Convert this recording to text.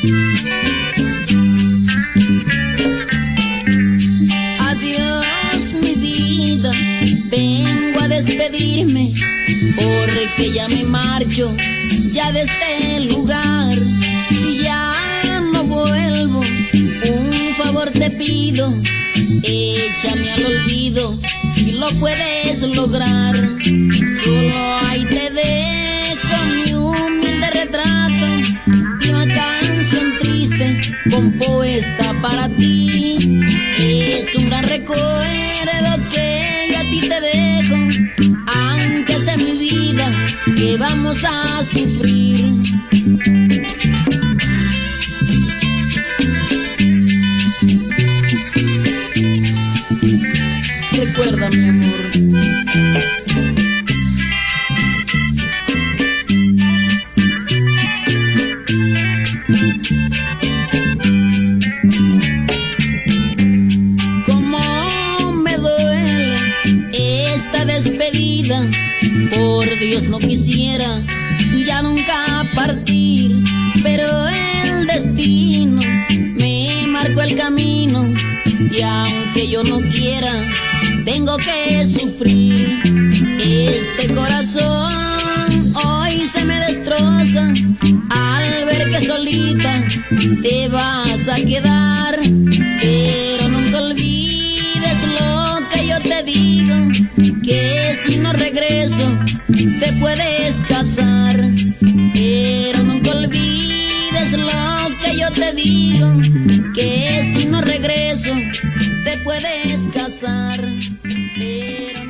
Adiós mi vida, vengo a despedirme porque ya me marcho ya de este lugar. Si ya no vuelvo, un favor te pido, échame al olvido si lo puedes lograr. Solo ahí te dejo mi humilde retrato y una canción triste compuesta para ti. Es un gran recuerdo que yo a ti te dejo, aunque sea mi vida que vamos a sufrir. Recuerda, mi amor. Cómo me duele esta despedida, por Dios no quisiera ya nunca partir, pero el destino me marcó el camino y aunque yo no quiera tengo que sufrir. Este corazón hoy se me destroza al ver que solita te vas a quedar, pero nunca olvides lo que yo te digo, que si no regreso te puedes casar. Pero nunca olvides lo que yo te digo, que si no regreso te puedes casar. Pero